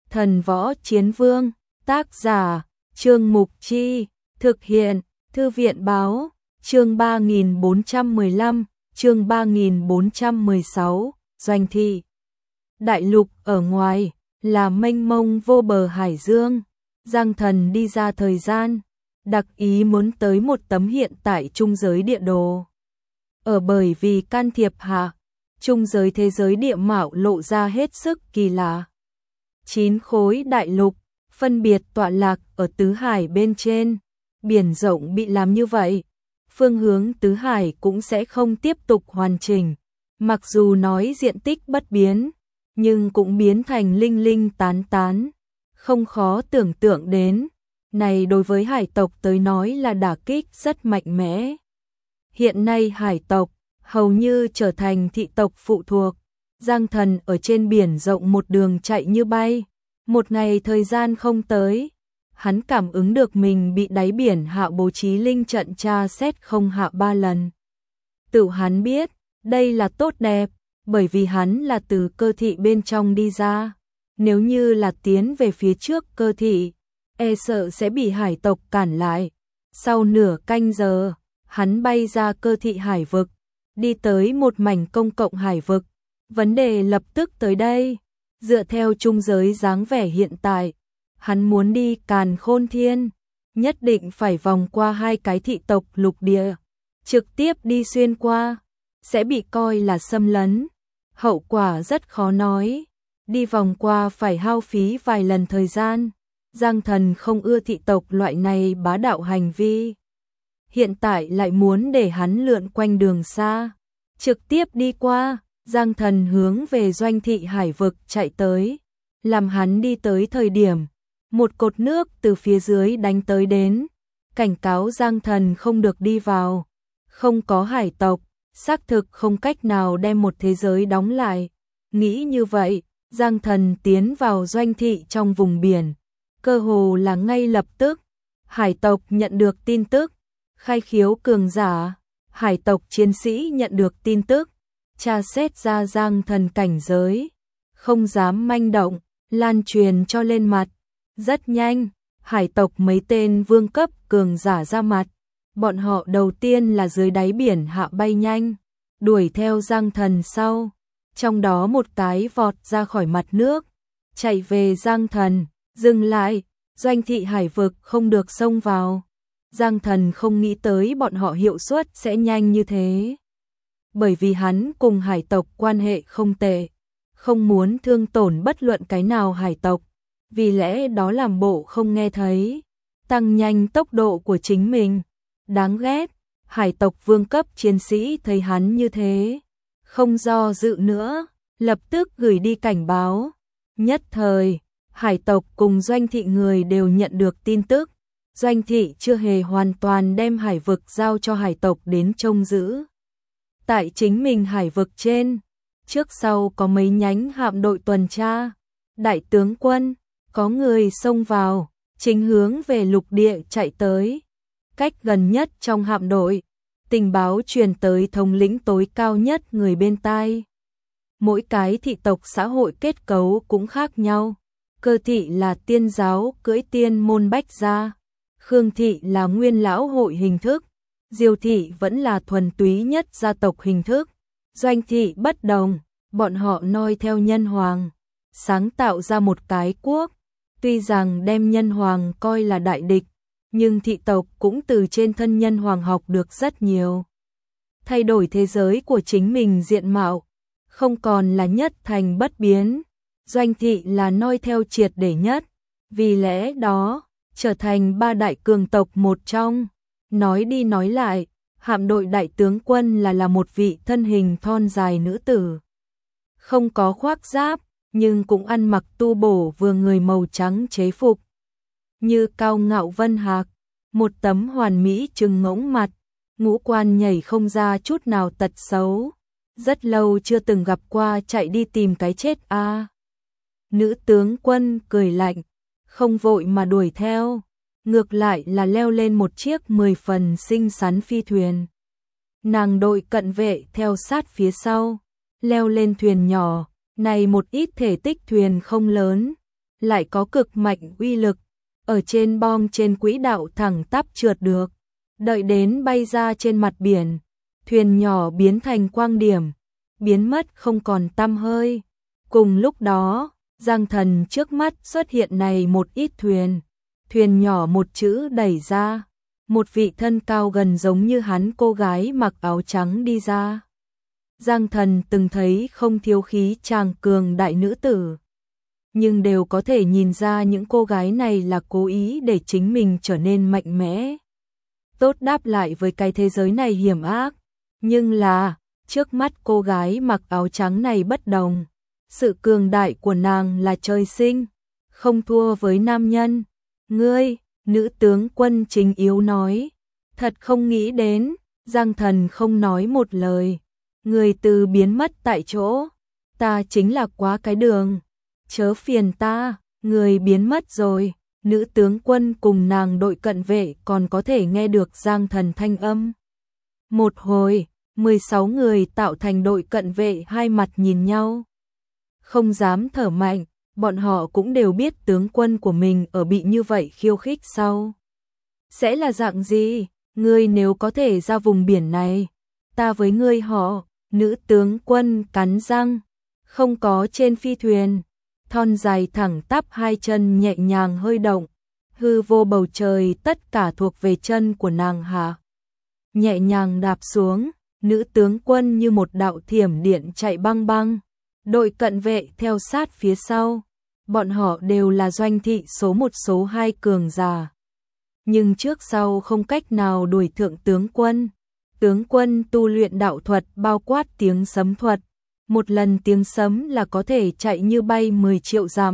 Thần Võ Chiến Vương, tác giả, Trương Mục Chi, thực hiện, Thư viện Báo, chương 3415, chương 3416, Doanh thị. Đại lục ở ngoài, là mênh mông vô bờ hải dương, Giang Thần đi ra thời gian, đặc ý muốn tới một tấm hiện tại trung giới địa đồ. Ở bởi vì can thiệp hạ, trung giới thế giới địa mạo lộ ra hết sức kỳ lạ. 9 khối đại lục, phân biệt tọa lạc ở tứ hải bên trên, biển rộng bị làm như vậy, phương hướng tứ hải cũng sẽ không tiếp tục hoàn chỉnh, mặc dù nói diện tích bất biến, nhưng cũng biến thành linh linh tán tán, không khó tưởng tượng đến, này đối với hải tộc tới nói là đả kích rất mạnh mẽ. Hiện nay hải tộc hầu như trở thành thị tộc phụ thuộc, Giang Thần ở trên biển rộng một đường chạy như bay, một ngày thời gian không tới, hắn cảm ứng được mình bị đáy biển hạ bố trí linh trận tra xét không hạ 3 lần. Tự hắn biết, đây là tốt đẹp, bởi vì hắn là từ cơ thị bên trong đi ra, nếu như là tiến về phía trước cơ thị, e sợ sẽ bị hải tộc cản lại. Sau nửa canh giờ, hắn bay ra cơ thị hải vực, đi tới một mảnh công cộng hải vực. Vấn đề lập tức tới đây, dựa theo trung giới dáng vẻ hiện tại, hắn muốn đi Càn Khôn Thiên, nhất định phải vòng qua 2 cái thị tộc lục địa, trực tiếp đi xuyên qua, sẽ bị coi là xâm lấn, hậu quả rất khó nói, đi vòng qua phải hao phí vài lần thời gian, Giang Thần không ưa thị tộc loại này bá đạo hành vi. Hiện tại lại muốn để hắn lượn quanh đường xa, trực tiếp đi qua, Giang Thần hướng về Doanh thị hải vực chạy tới, làm hắn đi tới thời điểm, một cột nước từ phía dưới đánh tới đến, cảnh cáo Giang Thần không được đi vào, không có hải tộc, xác thực không cách nào đem một thế giới đóng lại. Nghĩ như vậy, Giang Thần tiến vào Doanh thị trong vùng biển, cơ hồ là ngay lập tức, hải tộc nhận được tin tức, khai khiếu cường giả, hải tộc chiến sĩ nhận được tin tức, tra xét ra Giang Thần cảnh giới, không dám manh động, lan truyền cho lên mặt. Rất nhanh, hải tộc mấy tên vương cấp cường giả ra mặt, bọn họ đầu tiên là dưới đáy biển hạ bay nhanh, đuổi theo Giang Thần sau, trong đó một cái vọt ra khỏi mặt nước, chạy về Giang Thần, dừng lại, Doanh thị hải vực không được xông vào. Giang Thần không nghĩ tới bọn họ hiệu suất sẽ nhanh như thế. Bởi vì hắn cùng hải tộc quan hệ không tệ, không muốn thương tổn bất luận cái nào hải tộc, vì lẽ đó làm bộ không nghe thấy, tăng nhanh tốc độ của chính mình. Đáng ghét, hải tộc vương cấp chiến sĩ thấy hắn như thế, không do dự nữa, lập tức gửi đi cảnh báo. Nhất thời, hải tộc cùng Doanh thị người đều nhận được tin tức, Doanh thị chưa hề hoàn toàn đem hải vực giao cho hải tộc đến trông giữ. Tại chính mình hải vực trên, trước sau có mấy nhánh hạm đội tuần tra, đại tướng quân, có người xông vào, chính hướng về lục địa chạy tới. Cách gần nhất trong hạm đội, tình báo truyền tới thống lĩnh tối cao nhất người bên tai. Mỗi cái thị tộc xã hội kết cấu cũng khác nhau, cơ thị là tiên giáo cưỡi tiên môn bách gia, Khương thị là nguyên lão hội hình thức, Diêu thị vẫn là thuần túy nhất gia tộc hình thức, Doanh thị bất đồng, bọn họ noi theo nhân hoàng, sáng tạo ra một cái quốc, tuy rằng đem nhân hoàng coi là đại địch, nhưng thị tộc cũng từ trên thân nhân hoàng học được rất nhiều. Thay đổi thế giới của chính mình diện mạo, không còn là nhất thành bất biến, Doanh thị là noi theo triệt để nhất, vì lẽ đó, trở thành 3 đại cường tộc một trong. Nói đi nói lại, hạm đội đại tướng quân là một vị thân hình thon dài nữ tử. Không có khoác giáp, nhưng cũng ăn mặc tu bổ vừa người màu trắng chế phục. Như cao ngạo vân hạc, một tấm hoàn mỹ trừng ngỗng mặt, ngũ quan nhảy không ra chút nào tật xấu. Rất lâu chưa từng gặp qua chạy đi tìm cái chết a. Nữ tướng quân cười lạnh, không vội mà đuổi theo. Ngược lại là leo lên một chiếc 10 phần xinh xắn phi thuyền. Nàng đội cận vệ theo sát phía sau, leo lên thuyền nhỏ, này một ít thể tích thuyền không lớn, lại có cực mạnh uy lực, ở trên bom trên quỹ đạo thẳng tắp trượt được. Đợi đến bay ra trên mặt biển, thuyền nhỏ biến thành quang điểm, biến mất không còn tăm hơi. Cùng lúc đó, Giang Thần trước mắt xuất hiện này một ít thuyền. Thuyền nhỏ một chữ đẩy ra, một vị thân cao gần giống như hắn cô gái mặc áo trắng đi ra. Giang Thần từng thấy không thiếu khí chàng cường đại nữ tử, nhưng đều có thể nhìn ra những cô gái này là cố ý để chính mình trở nên mạnh mẽ, tốt đáp lại với cái thế giới này hiểm ác. Nhưng là, trước mắt cô gái mặc áo trắng này bất đồng. Sự cường đại của nàng là trời sinh, không thua với nam nhân. Ngươi, nữ tướng quân chính yếu nói, thật không nghĩ đến. Giang Thần không nói một lời. Người từ biến mất tại chỗ, ta chính là quá cái đường, chớ phiền ta. Người biến mất rồi. Nữ tướng quân cùng nàng đội cận vệ còn có thể nghe được Giang Thần thanh âm. Một hồi, 16 người tạo thành đội cận vệ hai mặt nhìn nhau, không dám thở mạnh. Bọn họ cũng đều biết tướng quân của mình ở bị như vậy khiêu khích sau sẽ là dạng gì. Ngươi nếu có thể ra vùng biển này, ta với ngươi họ. Nữ tướng quân cắn răng, không có trên phi thuyền, thon dài thẳng tắp hai chân nhẹ nhàng hơi động, hư vô bầu trời tất cả thuộc về chân của nàng hạ. Nhẹ nhàng đạp xuống, nữ tướng quân như một đạo thiểm điện chạy băng băng, đội cận vệ theo sát phía sau. Bọn họ đều là doanh thị số 1 số 2 cường giả, nhưng trước sau không cách nào đuổi thượng tướng quân. Tướng quân tu luyện đạo thuật bao quát tiếng sấm thuật, một lần tiếng sấm là có thể chạy như bay 10 triệu dặm.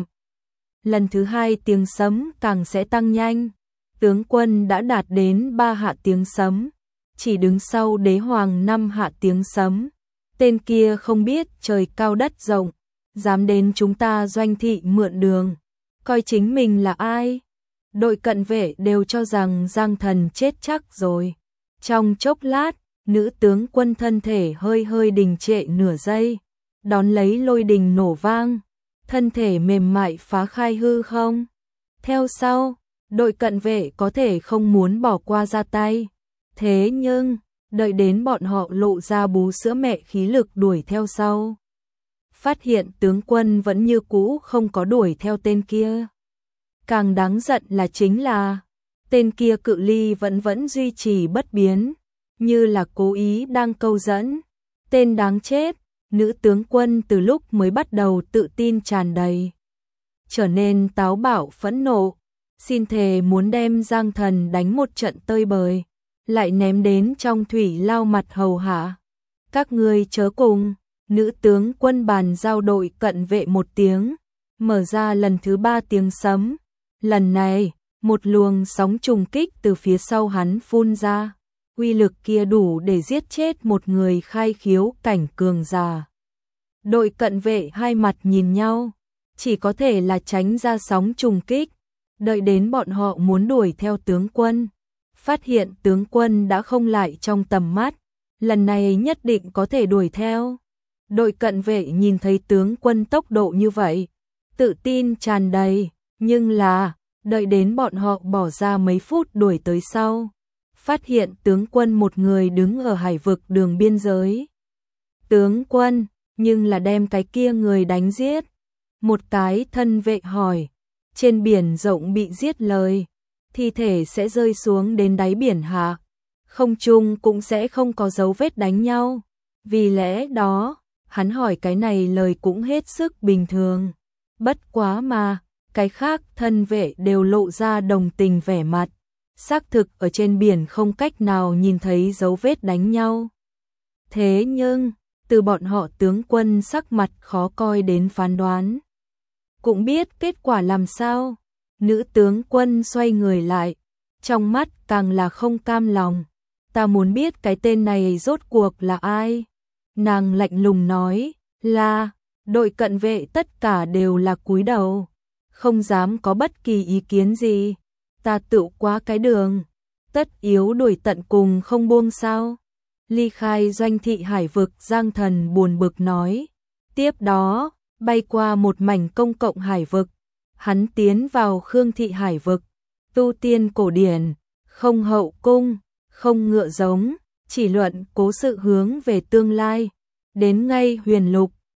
Lần thứ hai tiếng sấm càng sẽ tăng nhanh. Tướng quân đã đạt đến 3 hạ tiếng sấm, chỉ đứng sau đế hoàng 5 hạ tiếng sấm. Tên kia không biết trời cao đất rộng, dám đến chúng ta doanh thị mượn đường, coi chính mình là ai. Đội cận vệ đều cho rằng Giang Thần chết chắc rồi. Trong chốc lát, nữ tướng quân thân thể hơi hơi đình trệ nửa giây, đón lấy lôi đình nổ vang, thân thể mềm mại phá khai hư không. Theo sau, đội cận vệ có thể không muốn bỏ qua ra tay. Thế nhưng, đợi đến bọn họ lộ ra bú sữa mẹ khí lực đuổi theo sau, phát hiện tướng quân vẫn như cũ không có đuổi theo tên kia. Càng đáng giận là chính là, tên kia cự ly vẫn duy trì bất biến, như là cố ý đang câu dẫn. Tên đáng chết. Nữ tướng quân từ lúc mới bắt đầu tự tin tràn đầy, trở nên táo bạo phẫn nộ, xin thề muốn đem Giang Thần đánh một trận tơi bời, lại ném đến trong thủy lao mặt hầu hạ. Các ngươi chớ cùng. Nữ tướng quân bàn giao đội cận vệ một tiếng, mở ra lần thứ 3 tiếng sấm. Lần này, một luồng sóng trùng kích từ phía sau hắn phun ra, uy lực kia đủ để giết chết một người khai khiếu cảnh cường giả. Đội cận vệ hai mặt nhìn nhau, chỉ có thể là tránh ra sóng trùng kích. Đợi đến bọn họ muốn đuổi theo tướng quân, phát hiện tướng quân đã không lại trong tầm mắt, lần này nhất định có thể đuổi theo. Đội cận vệ nhìn thấy tướng quân tốc độ như vậy, tự tin tràn đầy, nhưng là, đợi đến bọn họ bỏ ra mấy phút đuổi tới sau, phát hiện tướng quân một người đứng ở hải vực đường biên giới. Tướng quân, nhưng là đem cái kia người đánh giết. Một cái thân vệ hỏi, trên biển rộng bị giết lời, thi thể sẽ rơi xuống đến đáy biển hạ, không trung cũng sẽ không có dấu vết đánh nhau. Vì lẽ đó, hắn hỏi cái này lời cũng hết sức bình thường. Bất quá mà, cái khác thân vệ đều lộ ra đồng tình vẻ mặt. Xác thực ở trên biển không cách nào nhìn thấy dấu vết đánh nhau. Thế nhưng, từ bọn họ tướng quân sắc mặt khó coi đến phán đoán, cũng biết kết quả làm sao. Nữ tướng quân xoay người lại, trong mắt càng là không cam lòng. Ta muốn biết cái tên này rốt cuộc là ai. Nàng lạnh lùng nói, là. Đội cận vệ tất cả đều là cúi đầu, không dám có bất kỳ ý kiến gì. Ta tự quá cái đường, tất yếu đuổi tận cùng không buông sao. Ly khai doanh thị hải vực, Giang Thần buồn bực nói. Tiếp đó, bay qua một mảnh công cộng hải vực, hắn tiến vào Khương thị hải vực, tu tiên cổ điển, không hậu cung, không ngựa giống, chỉ luận cố sự hướng về tương lai. Đến ngay huyền lục,